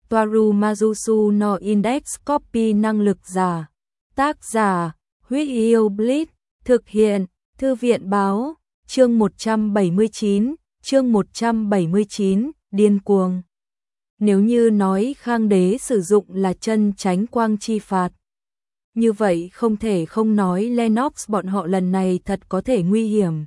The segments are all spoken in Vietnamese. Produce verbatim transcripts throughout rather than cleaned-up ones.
Toaru Majusu no Index Copy năng lực giả. Tác giả, Huyết Yêu Blitz, thực hiện, Thư viện báo, chương một trăm bảy mươi chín, chương một trăm bảy mươi chín, điên cuồng. Nếu như nói Khang Đế sử dụng là chân tránh quang chi phạt, như vậy không thể không nói Lennox bọn họ lần này thật có thể nguy hiểm.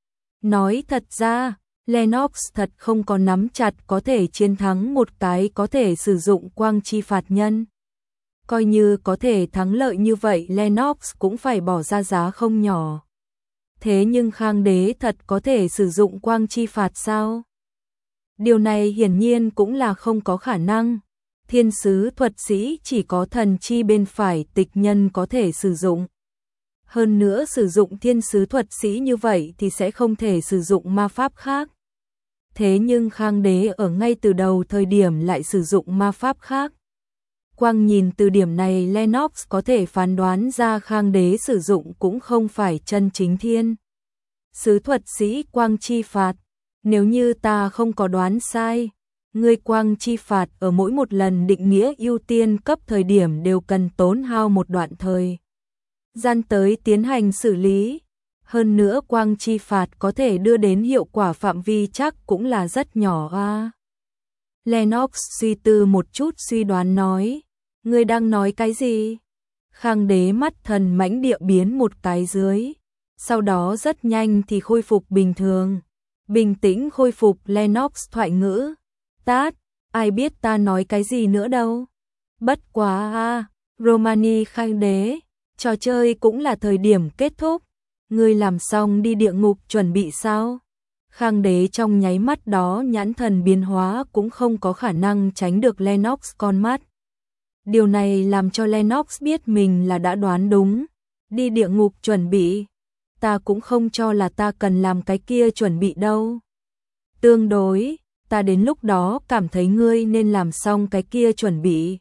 Nói thật ra, Lennox thật không có nắm chặt có thể chiến thắng một cái có thể sử dụng quang chi phạt nhân. Coi như có thể thắng lợi như vậy Lennox cũng phải bỏ ra giá không nhỏ. Thế nhưng Khang Đế thật có thể sử dụng quang chi phạt sao? Điều này hiển nhiên cũng là không có khả năng. Thiên sứ thuật sĩ chỉ có thần chi bên phải tịch nhân có thể sử dụng. Hơn nữa sử dụng thiên sứ thuật sĩ như vậy thì sẽ không thể sử dụng ma pháp khác. Thế nhưng Khang Đế ở ngay từ đầu thời điểm lại sử dụng ma pháp khác. Quang nhìn từ điểm này Lennox có thể phán đoán ra Khang Đế sử dụng cũng không phải chân chính thiên sứ thuật sĩ quang chi phạt. Nếu như ta không có đoán sai, người quang chi phạt ở mỗi một lần định nghĩa ưu tiên cấp thời điểm đều cần tốn hao một đoạn thời gian tới tiến hành xử lý. Hơn nữa quang chi phạt có thể đưa đến hiệu quả phạm vi chắc cũng là rất nhỏ a. Lennox suy tư một chút suy đoán nói, ngươi đang nói cái gì? Khang Đế mắt thần mãnh địa biến một cái dưới, sau đó rất nhanh thì khôi phục bình thường. Bình tĩnh khôi phục Lennox thoại ngữ, tát, ai biết ta nói cái gì nữa đâu. Bất quá a, Romani Khang Đế, trò chơi cũng là thời điểm kết thúc. Ngươi làm xong đi địa ngục chuẩn bị sao? Khang Đế trong nháy mắt đó nhãn thần biến hóa cũng không có khả năng tránh được Lennox con mắt. Điều này làm cho Lennox biết mình là đã đoán đúng. Đi địa ngục chuẩn bị. Ta cũng không cho là ta cần làm cái kia chuẩn bị đâu. Tương đối, ta đến lúc đó cảm thấy ngươi nên làm xong cái kia chuẩn bị.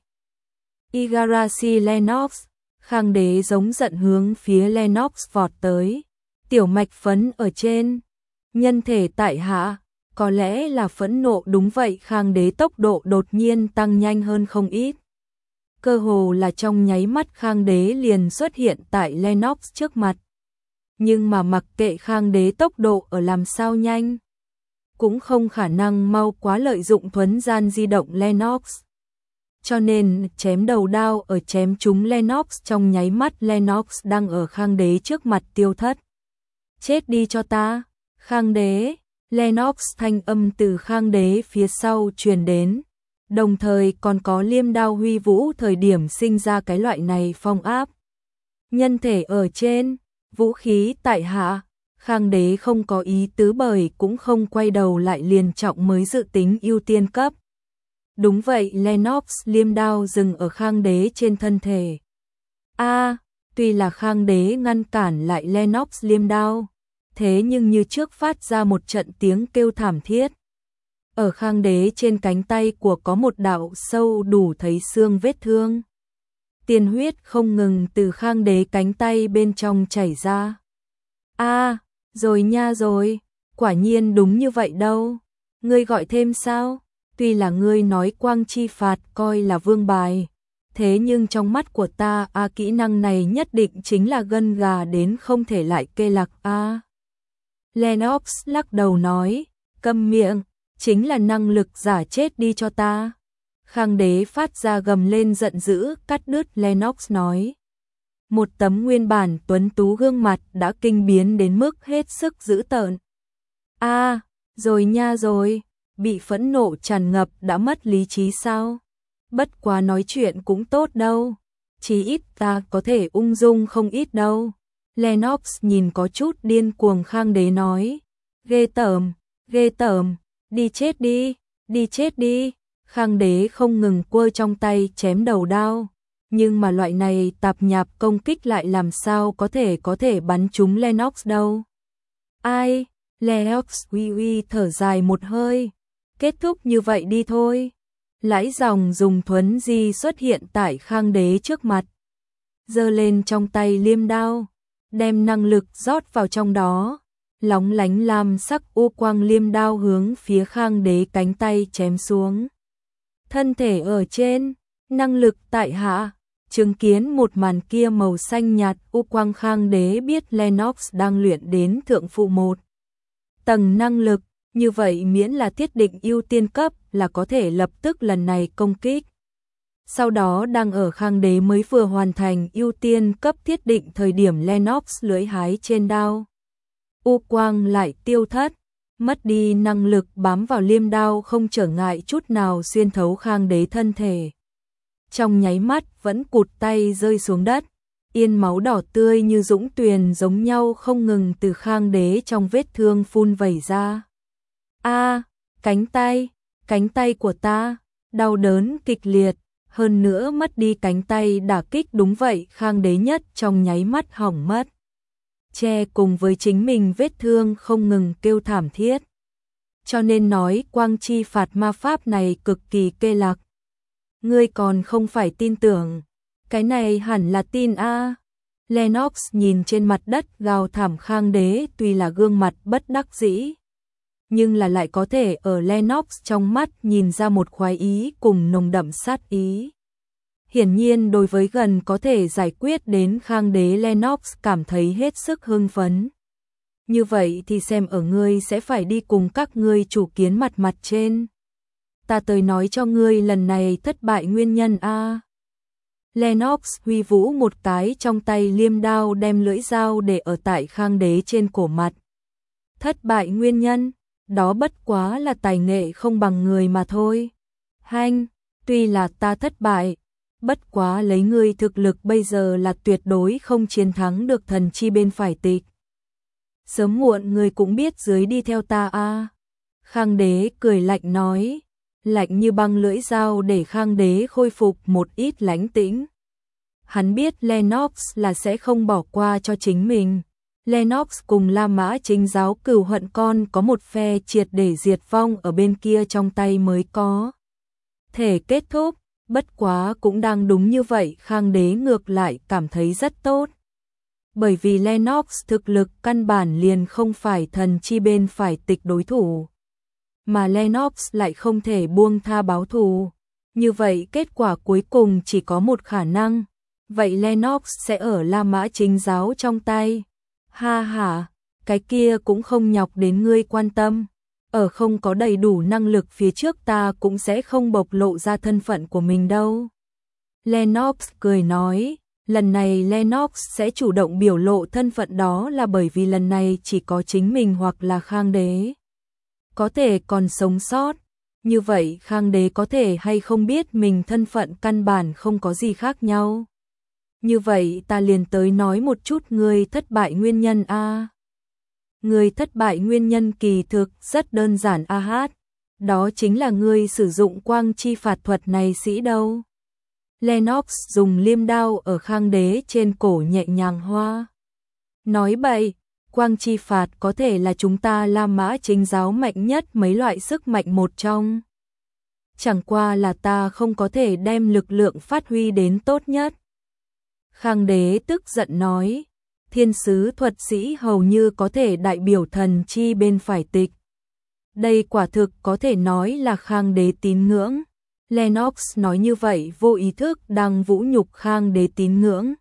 Igarashi Lennox, Khang Đế giống giận hướng phía Lennox vọt tới. Tiểu mạch phấn ở trên, nhân thể tại hạ, có lẽ là phẫn nộ đúng vậy. Khang Đế tốc độ đột nhiên tăng nhanh hơn không ít. Cơ hồ là trong nháy mắt Khang Đế liền xuất hiện tại Lennox trước mặt. Nhưng mà mặc kệ Khang Đế tốc độ ở làm sao nhanh, cũng không khả năng mau quá lợi dụng thuấn gian di động Lennox. Cho nên chém đầu đao ở chém trúng Lennox trong nháy mắt Lennox đang ở Khang Đế trước mặt tiêu thất. Chết đi cho ta, Khang Đế, Lennox thanh âm từ Khang Đế phía sau truyền đến. Đồng thời còn có liêm đao huy vũ thời điểm sinh ra cái loại này phong áp. Nhân thể ở trên, vũ khí tại hạ, Khang Đế không có ý tứ bởi cũng không quay đầu lại liền trọng mới dự tính ưu tiên cấp. Đúng vậy Lennox liêm đao dừng ở Khang Đế trên thân thể. A, tuy là Khang Đế ngăn cản lại Lennox liêm đao, thế nhưng như trước phát ra một trận tiếng kêu thảm thiết. Ở Khang Đế trên cánh tay của có một đạo sâu đủ thấy xương vết thương. Tiền huyết không ngừng từ Khang Đế cánh tay bên trong chảy ra. A, rồi nha rồi, quả nhiên đúng như vậy đâu. Ngươi gọi thêm sao? Tuy là ngươi nói quang chi phạt coi là vương bài, thế nhưng trong mắt của ta a kỹ năng này nhất định chính là gân gà đến không thể lại kê lạc a. Lennox lắc đầu nói, câm miệng, chính là năng lực giả chết đi cho ta. Khang Đế phát ra gầm lên giận dữ cắt đứt Lennox nói. Một tấm nguyên bản tuấn tú gương mặt đã kinh biến đến mức hết sức dữ tợn. A, rồi nha rồi. Bị phẫn nộ tràn ngập đã mất lý trí sao? Bất quá nói chuyện cũng tốt đâu. Chí ít ta có thể ung dung không ít đâu. Lennox nhìn có chút điên cuồng Khang Đế nói. Ghê tởm, ghê tởm, đi chết đi, đi chết đi. Khang Đế không ngừng quơ trong tay chém đầu đao. Nhưng mà loại này tạp nhạp công kích lại làm sao có thể có thể bắn trúng Lennox đâu. Ai? Lennox uy uy thở dài một hơi. Kết thúc như vậy đi thôi. Lãi dòng dùng thuấn di xuất hiện tại Khang Đế trước mặt. Giơ lên trong tay liêm đao, đem năng lực rót vào trong đó. Lóng lánh lam sắc u quang liêm đao hướng phía Khang Đế cánh tay chém xuống. thân thể ở trên, năng lực tại hạ. Chứng kiến một màn kia màu xanh nhạt, U Quang Khang Đế biết Lennox đang luyện đến thượng phụ một tầng năng lực, như vậy miễn là thiết định ưu tiên cấp là có thể lập tức lần này công kích. Sau đó đang ở Khang Đế mới vừa hoàn thành ưu tiên cấp thiết định thời điểm Lennox lưỡi hái trên đao. U Quang lại tiêu thất, mất đi năng lực bám vào liêm đao không trở ngại chút nào xuyên thấu Khang Đế thân thể. Trong nháy mắt vẫn cụt tay rơi xuống đất, yên máu đỏ tươi như dũng tuyền giống nhau không ngừng từ Khang Đế trong vết thương phun vẩy ra. A, cánh tay, cánh tay của ta, đau đớn kịch liệt, hơn nữa mất đi cánh tay đả kích đúng vậy, Khang Đế nhất trong nháy mắt hỏng mất. Che cùng với chính mình vết thương không ngừng kêu thảm thiết. Cho nên nói quang chi phạt ma pháp này cực kỳ kê lạc. Ngươi còn không phải tin tưởng, cái này hẳn là tin a. Lennox nhìn trên mặt đất gào thảm Khang Đế, tuy là gương mặt bất đắc dĩ, nhưng là lại có thể ở Lennox trong mắt nhìn ra một khoái ý cùng nồng đậm sát ý. Hiển nhiên đối với gần có thể giải quyết đến Khang Đế, Lennox cảm thấy hết sức hưng phấn. Như vậy thì xem ở ngươi sẽ phải đi cùng các ngươi chủ kiến mặt mặt trên. Ta tới nói cho ngươi lần này thất bại nguyên nhân a. Lennox huy vũ một cái trong tay liêm đao, đem lưỡi dao để ở tại Khang Đế trên cổ mặt. Thất bại nguyên nhân, đó bất quá là tài nghệ không bằng người mà thôi. Hanh, tuy là ta thất bại, bất quá lấy ngươi thực lực bây giờ là tuyệt đối không chiến thắng được thần chi bên phải tịch. Sớm muộn ngươi cũng biết dưới đi theo ta a. Khang Đế cười lạnh nói, lạnh như băng lưỡi dao để Khang Đế khôi phục một ít lãnh tĩnh. Hắn biết Lennox là sẽ không bỏ qua cho chính mình. Lennox cùng La Mã Chính giáo cửu hận con có một phe triệt để diệt vong ở bên kia trong tay mới có thể kết thúc, bất quá cũng đang đúng như vậy, Khang Đế ngược lại cảm thấy rất tốt. Bởi vì Lennox thực lực căn bản liền không phải thần chi bên phải tịch đối thủ, mà Lennox lại không thể buông tha báo thù. Như vậy kết quả cuối cùng chỉ có một khả năng, vậy Lennox sẽ ở La Mã Chính giáo trong tay. Ha ha, cái kia cũng không nhọc đến ngươi quan tâm. Ở không có đầy đủ năng lực phía trước ta cũng sẽ không bộc lộ ra thân phận của mình đâu. Lennox cười nói, lần này Lennox sẽ chủ động biểu lộ thân phận, đó là bởi vì lần này chỉ có chính mình hoặc là Khang Đế có thể còn sống sót. Như vậy Khang Đế có thể hay không biết mình thân phận căn bản không có gì khác nhau. Như vậy ta liền tới nói một chút ngươi thất bại nguyên nhân a. Ngươi thất bại nguyên nhân kỳ thực rất đơn giản a hát. Đó chính là ngươi sử dụng quang chi phạt thuật này sĩ đâu. Lennox dùng liêm đao ở Khang Đế trên cổ nhẹ nhàng hoa. Nói bậy, quang chi phạt có thể là chúng ta La Mã Chính giáo mạnh nhất mấy loại sức mạnh một trong. Chẳng qua là ta không có thể đem lực lượng phát huy đến tốt nhất. Khang Đế tức giận nói, thiên sứ thuật sĩ hầu như có thể đại biểu thần chi bên phải tịch. Đây quả thực có thể nói là Khang Đế tín ngưỡng. Lennox nói như vậy vô ý thức đang vũ nhục Khang Đế tín ngưỡng.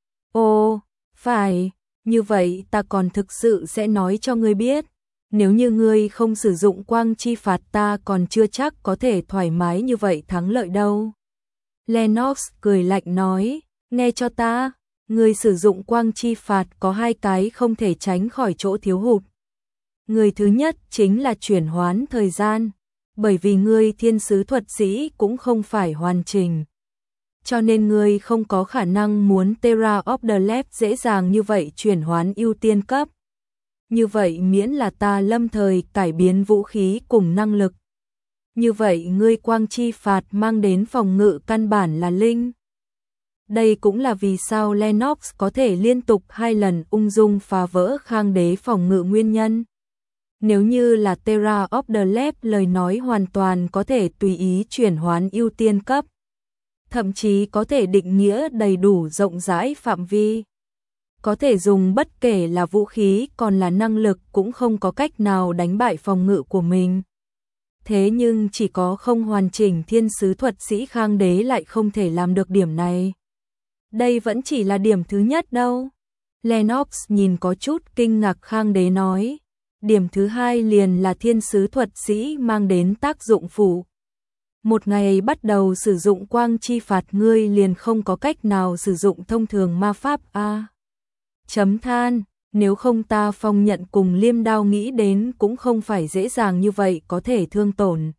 Ồ, phải, như vậy ta còn thực sự sẽ nói cho ngươi biết. Nếu như ngươi không sử dụng quang chi phạt ta còn chưa chắc có thể thoải mái như vậy thắng lợi đâu. Lennox cười lạnh nói, nghe cho ta, ngươi sử dụng quang chi phạt có hai cái không thể tránh khỏi chỗ thiếu hụt. Người thứ nhất chính là chuyển hoán thời gian, bởi vì ngươi thiên sứ thuật sĩ cũng không phải hoàn chỉnh. Cho nên ngươi không có khả năng muốn Terra of the Left dễ dàng như vậy chuyển hoán ưu tiên cấp. Như vậy miễn là ta lâm thời cải biến vũ khí cùng năng lực. Như vậy ngươi quang chi phạt mang đến phòng ngự căn bản là linh. Đây cũng là vì sao Lennox có thể liên tục hai lần ung dung phá vỡ Khang Đế phòng ngự nguyên nhân. Nếu như là Terra of the Left lời nói hoàn toàn có thể tùy ý chuyển hoán ưu tiên cấp. Thậm chí có thể định nghĩa đầy đủ rộng rãi phạm vi. Có thể dùng bất kể là vũ khí còn là năng lực cũng không có cách nào đánh bại phòng ngự của mình. Thế nhưng chỉ có không hoàn chỉnh thiên sứ thuật sĩ Khang Đế lại không thể làm được điểm này. Đây vẫn chỉ là điểm thứ nhất đâu. Lennox nhìn có chút kinh ngạc Khang Đế nói. Điểm thứ hai liền là thiên sứ thuật sĩ mang đến tác dụng phụ. Một ngày bắt đầu sử dụng quang chi phạt ngươi liền không có cách nào sử dụng thông thường ma pháp a. Chấm than, nếu không ta phong nhận cùng liêm đao nghĩ đến cũng không phải dễ dàng như vậy có thể thương tổn.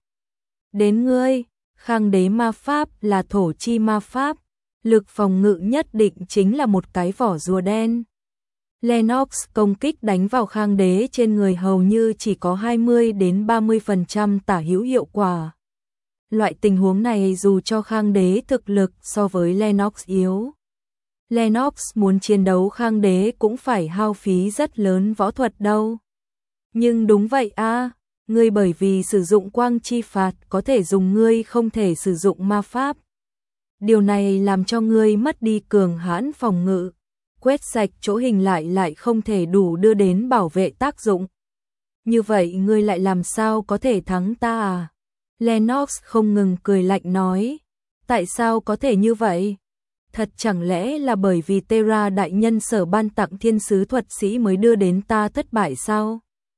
Đến ngươi, Khang Đế ma pháp là thổ chi ma pháp, lực phòng ngự nhất định chính là một cái vỏ rùa đen. Lennox công kích đánh vào Khang Đế trên người hầu như chỉ có hai mươi đến ba mươi phần trăm tả hữu hiệu quả. Loại tình huống này dù cho Khang Đế thực lực so với Lennox yếu. Lennox muốn chiến đấu Khang Đế cũng phải hao phí rất lớn võ thuật đâu. Nhưng đúng vậy a, ngươi bởi vì sử dụng quang chi phạt có thể dùng ngươi không thể sử dụng ma pháp. Điều này làm cho ngươi mất đi cường hãn phòng ngự. Quét sạch chỗ hình lại lại không thể đủ đưa đến bảo vệ tác dụng. Như vậy ngươi lại làm sao có thể thắng ta à? Lennox không ngừng cười lạnh nói. Tại sao có thể như vậy? Thật chẳng lẽ là bởi vì Terra đại nhân sở ban tặng thiên sứ thuật sĩ mới đưa đến ta thất bại sao?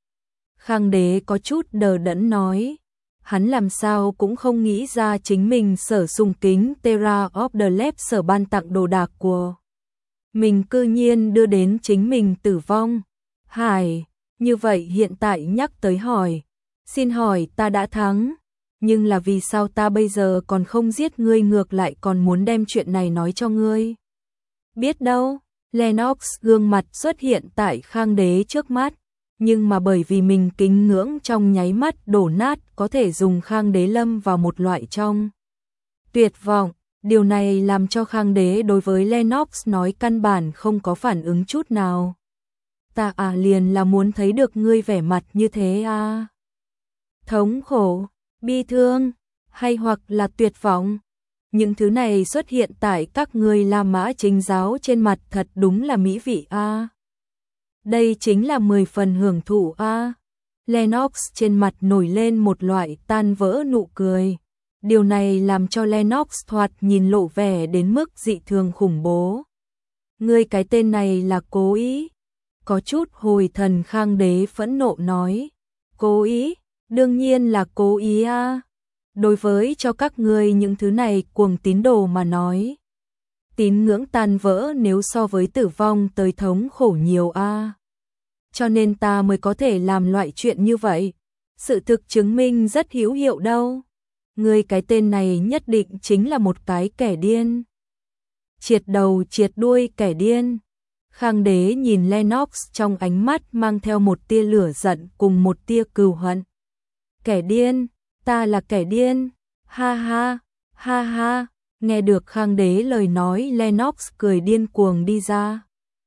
Khang Đế có chút đờ đẫn nói. Hắn làm sao cũng không nghĩ ra chính mình sở sùng kính Terra of the Lab sở ban tặng đồ đạc của mình cư nhiên đưa đến chính mình tử vong. Hải, như vậy hiện tại nhắc tới hỏi. Xin hỏi ta đã thắng. Nhưng là vì sao ta bây giờ còn không giết ngươi ngược lại còn muốn đem chuyện này nói cho ngươi? Biết đâu, Lennox gương mặt xuất hiện tại Khang Đế trước mắt, nhưng mà bởi vì mình kính ngưỡng trong nháy mắt đổ nát có thể dùng Khang Đế lâm vào một loại trong tuyệt vọng. Điều này làm cho Khang Đế đối với Lennox nói căn bản không có phản ứng chút nào. Ta à liền là muốn thấy được ngươi vẻ mặt như thế à. Thống khổ, bi thương, hay hoặc là tuyệt vọng. Những thứ này xuất hiện tại các ngươi La Mã Chính giáo trên mặt thật đúng là mỹ vị a. Đây chính là mười phần hưởng thụ a. Lennox trên mặt nổi lên một loại tan vỡ nụ cười. Điều này làm cho Lennox thoạt nhìn lộ vẻ đến mức dị thường khủng bố. Ngươi cái tên này là cố ý. Có chút hồi thần Khang Đế phẫn nộ nói. Cố ý? Đương nhiên là cố ý a. Đối với cho các ngươi những thứ này cuồng tín đồ mà nói. Tín ngưỡng tan vỡ nếu so với tử vong tới thống khổ nhiều a. Cho nên ta mới có thể làm loại chuyện như vậy. Sự thực chứng minh rất hữu hiệu đâu. Ngươi cái tên này nhất định chính là một cái kẻ điên. Triệt đầu triệt đuôi kẻ điên. Khang Đế nhìn Lennox trong ánh mắt mang theo một tia lửa giận cùng một tia cừu hận. Kẻ điên, ta là kẻ điên. Ha ha, ha ha. Nghe được Khang Đế lời nói Lennox cười điên cuồng đi ra.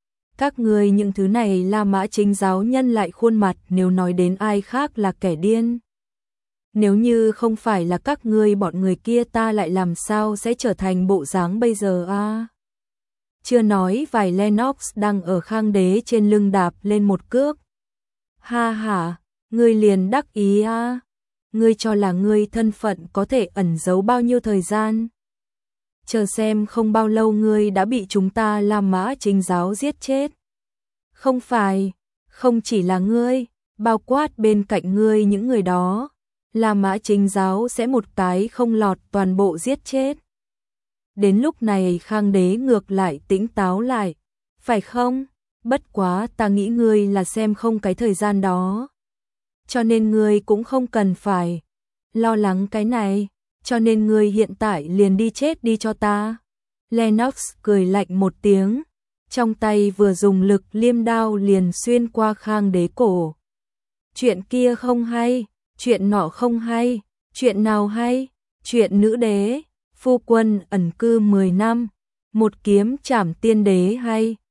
Các ngươi những thứ này La Mã Chính giáo nhân lại khuôn mặt nếu nói đến ai khác là kẻ điên. Nếu như không phải là các ngươi bọn người kia ta lại làm sao sẽ trở thành bộ dáng bây giờ a? À? Chưa nói vài Lennox đang ở Khang Đế trên lưng đạp lên một cước. Ha ha, ngươi liền đắc ý a? À? Ngươi cho là ngươi thân phận có thể ẩn giấu bao nhiêu thời gian? Chờ xem không bao lâu ngươi đã bị chúng ta La Mã Chính giáo giết chết. Không phải, không chỉ là ngươi, bao quát bên cạnh ngươi những người đó. La Mã Chính giáo sẽ một cái không lọt toàn bộ giết chết. Đến lúc này Khang Đế ngược lại tỉnh táo lại. Phải không? Bất quá ta nghĩ ngươi là xem không cái thời gian đó. Cho nên ngươi cũng không cần phải lo lắng cái này. Cho nên ngươi hiện tại liền đi chết đi cho ta. Lennox cười lạnh một tiếng. Trong tay vừa dùng lực liêm đao liền xuyên qua Khang Đế cổ. Chuyện kia không hay. Chuyện nọ không hay, chuyện nào hay, chuyện nữ đế, phu quân ẩn cư mười năm, một kiếm trảm tiên đế hay.